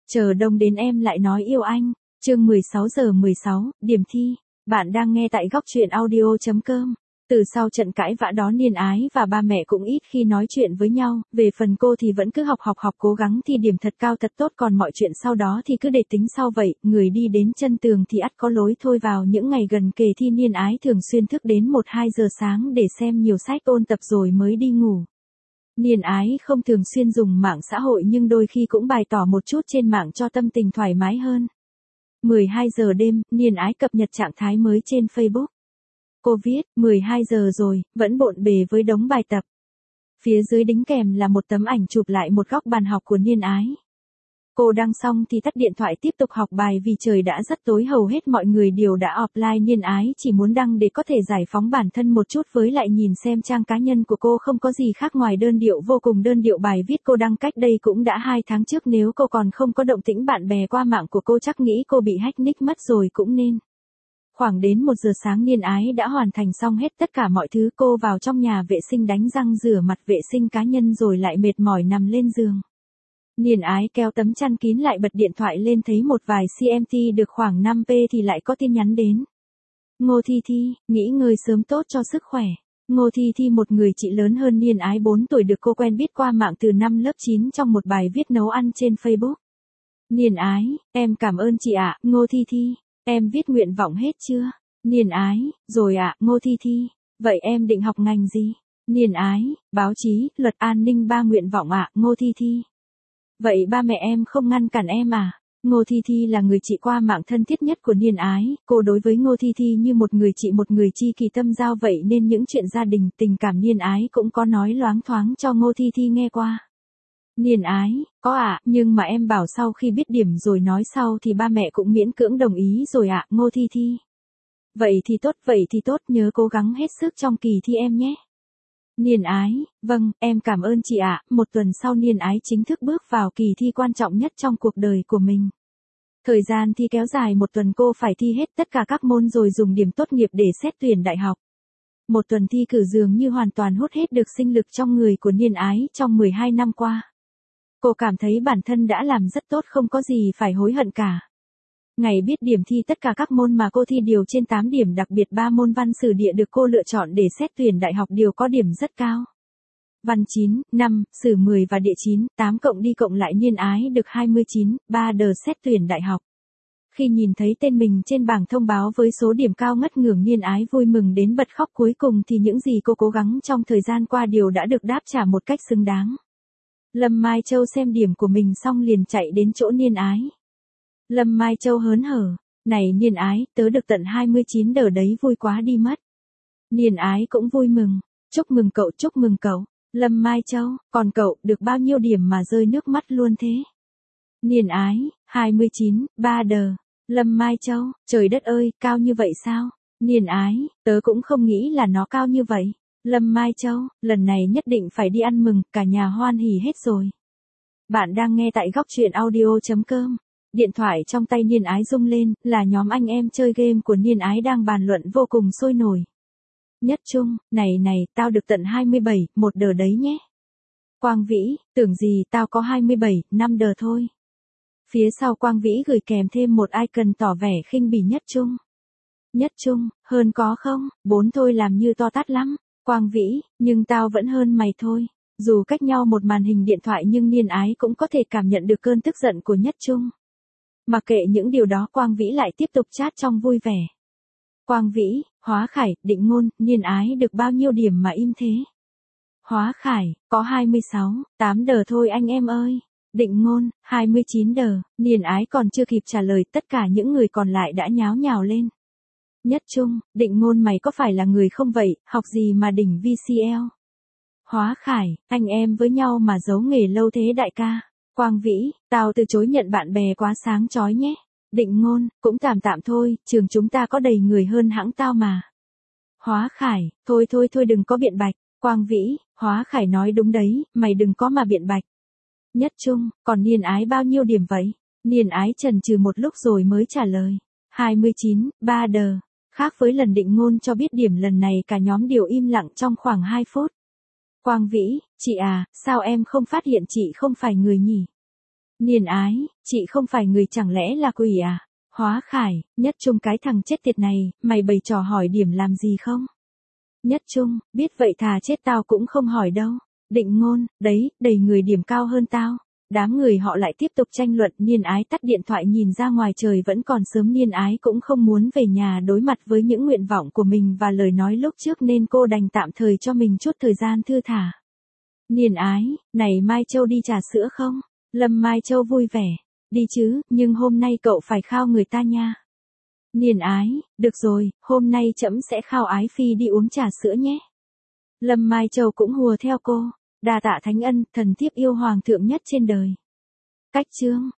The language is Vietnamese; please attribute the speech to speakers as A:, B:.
A: Chờ đông đến em lại nói yêu anh. Chương 16:16, điểm thi. Bạn đang nghe tại góc truyện audio.com. Từ sau trận cãi vã đó Niên Ái và ba mẹ cũng ít khi nói chuyện với nhau, về phần cô thì vẫn cứ học cố gắng thi điểm thật cao thật tốt, còn mọi chuyện sau đó thì cứ để tính sau vậy, người đi đến chân tường thì ắt có lối thôi. Vào những ngày gần kề thi Niên Ái thường xuyên thức đến 1-2 giờ sáng để xem nhiều sách ôn tập rồi mới đi ngủ. Niên Ái không thường xuyên dùng mạng xã hội nhưng đôi khi cũng bày tỏ một chút trên mạng cho tâm tình thoải mái hơn. 12 giờ đêm, Niên Ái cập nhật trạng thái mới trên Facebook. Cô viết, 12 giờ rồi, vẫn bộn bề với đống bài tập. Phía dưới đính kèm là một tấm ảnh chụp lại một góc bàn học của Niên Ái. Cô đăng xong thì tắt điện thoại tiếp tục học bài vì trời đã rất tối, hầu hết mọi người đều đã offline. Niên Ái chỉ muốn đăng để có thể giải phóng bản thân một chút, với lại nhìn xem trang cá nhân của cô không có gì khác ngoài đơn điệu, vô cùng đơn điệu. Bài viết cô đăng cách đây cũng đã 2 tháng trước, nếu cô còn không có động tĩnh bạn bè qua mạng của cô chắc nghĩ cô bị hack nick mất rồi cũng nên. Khoảng đến 1 giờ sáng Niên Ái đã hoàn thành xong hết tất cả mọi thứ. Cô vào trong nhà vệ sinh đánh răng rửa mặt vệ sinh cá nhân rồi lại mệt mỏi nằm lên giường. Niên Ái kéo tấm chăn kín lại, bật điện thoại lên, thấy một vài CMT được khoảng 5p thì lại có tin nhắn đến. Ngô Thi Thi, nghỉ ngơi sớm tốt cho sức khỏe. Ngô Thi Thi, một người chị lớn hơn Niên Ái 4 tuổi, được cô quen biết qua mạng từ năm lớp 9 trong một bài viết nấu ăn trên Facebook. Niên Ái, em cảm ơn chị ạ. Ngô Thi Thi, em viết nguyện vọng hết chưa? Niên Ái, rồi ạ. Ngô Thi Thi, vậy em định học ngành gì? Niên Ái, báo chí, luật an ninh 3 nguyện vọng ạ. Ngô Thi Thi, vậy ba mẹ em không ngăn cản em à? Ngô Thi Thi là người chị qua mạng thân thiết nhất của Niên Ái, cô đối với Ngô Thi Thi như một người chị, một người tri kỷ tâm giao vậy, nên những chuyện gia đình, tình cảm Niên Ái cũng có nói loáng thoáng cho Ngô Thi Thi nghe qua. Niên Ái, có ạ, nhưng mà em bảo sau khi biết điểm rồi nói sau thì ba mẹ cũng miễn cưỡng đồng ý rồi ạ. Ngô Thi Thi, vậy thì tốt, nhớ cố gắng hết sức trong kỳ thi em nhé. Niên Ái, vâng, em cảm ơn chị ạ. Một tuần sau Niên Ái chính thức bước vào kỳ thi quan trọng nhất trong cuộc đời của mình. Thời gian thi kéo dài 1 tuần, cô phải thi hết tất cả các môn rồi dùng điểm tốt nghiệp để xét tuyển đại học. Một tuần thi cử dường như hoàn toàn hút hết được sinh lực trong người của Niên Ái trong 12 năm qua. Cô cảm thấy bản thân đã làm rất tốt, không có gì phải hối hận cả. Ngày biết điểm thi tất cả các môn mà cô thi đều trên 8 điểm, đặc biệt 3 môn văn sử địa được cô lựa chọn để xét tuyển đại học đều có điểm rất cao. Văn 9, 5, sử 10 và địa 9, 8 cộng đi cộng lại Niên Ái được 29, 3 đợt xét tuyển đại học. Khi nhìn thấy tên mình trên bảng thông báo với số điểm cao ngất ngưởng, Niên Ái vui mừng đến bật khóc. Cuối cùng thì những gì cô cố gắng trong thời gian qua đều đã được đáp trả một cách xứng đáng. Lâm Mai Châu xem điểm của mình xong liền chạy đến chỗ Niên Ái. Lâm Mai Châu hớn hở, này Niên Ái, tớ được tận 29 đờ đấy, vui quá đi mất. Niên Ái cũng vui mừng, chúc mừng cậu, chúc mừng cậu. Lâm Mai Châu, còn cậu, được bao nhiêu điểm mà rơi nước mắt luôn thế? Niên Ái, 29, 3 đờ. Lâm Mai Châu, trời đất ơi, cao như vậy sao? Niên Ái, tớ cũng không nghĩ là nó cao như vậy. Lâm Mai Châu, lần này nhất định phải đi ăn mừng, cả nhà hoan hỉ hết rồi. Bạn đang nghe tại góc truyện audio.com. Điện thoại trong tay Niên Ái rung lên, là nhóm anh em chơi game của Niên Ái đang bàn luận vô cùng sôi nổi. Nhất Trung, này, tao được tận 27, 1 đờ đấy nhé. Quang Vĩ, tưởng gì tao có 27, 5 đờ thôi. Phía sau Quang Vĩ gửi kèm thêm một icon tỏ vẻ khinh bỉ Nhất Trung. Nhất Trung, hơn có không? 4 thôi làm như to tát lắm. Quang Vĩ, nhưng tao vẫn hơn mày thôi. Dù cách nhau một màn hình điện thoại nhưng Niên Ái cũng có thể cảm nhận được cơn tức giận của Nhất Trung. Mặc kệ những điều đó, Quang Vĩ lại tiếp tục chat trong vui vẻ. Quang Vĩ, Hóa Khải, Định Ngôn, Niên Ái được bao nhiêu điểm mà im thế? Hóa Khải, có 26, 8 đờ thôi anh em ơi. Định Ngôn, 29 đờ. Niên Ái còn chưa kịp trả lời, tất cả những người còn lại đã nháo nhào lên. Nhất Trung, Định Ngôn, mày có phải là người không vậy, học gì mà đỉnh VCL? Hóa Khải, anh em với nhau mà giấu nghề lâu thế đại ca. Quang Vĩ, tao từ chối nhận bạn bè quá sáng chói nhé. Định Ngôn, cũng tạm tạm thôi, trường chúng ta có đầy người hơn hãng tao mà. Hóa Khải, thôi đừng có biện bạch. Quang Vĩ, Hóa Khải nói đúng đấy, mày đừng có mà biện bạch. Nhất Trung, còn Niên Ái bao nhiêu điểm vậy? Niên Ái chần chừ một lúc rồi mới trả lời. 29, 3 đờ. Khác với lần Định Ngôn cho biết điểm, lần này cả nhóm đều im lặng trong khoảng 2 phút. Quang Vĩ, chị à, sao em không phát hiện chị không phải người nhỉ? Niên ái, chị không phải người chẳng lẽ là quỷ à? Hóa Khải, Nhất Trung cái thằng chết tiệt này, mày bày trò hỏi điểm làm gì không? Nhất Trung, biết vậy thà chết tao cũng không hỏi đâu. Định Ngôn, đấy, đầy người điểm cao hơn tao. Đám người họ lại tiếp tục tranh luận. Niên ái tắt điện thoại nhìn ra ngoài trời vẫn còn sớm. Niên ái cũng không muốn về nhà đối mặt với những nguyện vọng của mình và lời nói lúc trước nên cô đành tạm thời cho mình chút thời gian thư thả. Niên ái, này Mai Châu đi trà sữa không? Lâm Mai Châu vui vẻ. Đi chứ, nhưng hôm nay cậu phải khao người ta nha. Niên ái, được rồi, hôm nay trẫm sẽ khao Ái Phi đi uống trà sữa nhé. Lâm Mai Châu cũng hùa theo cô. Đa tạ Thánh Ân, thần thiếp yêu hoàng thượng nhất trên đời. Cách chương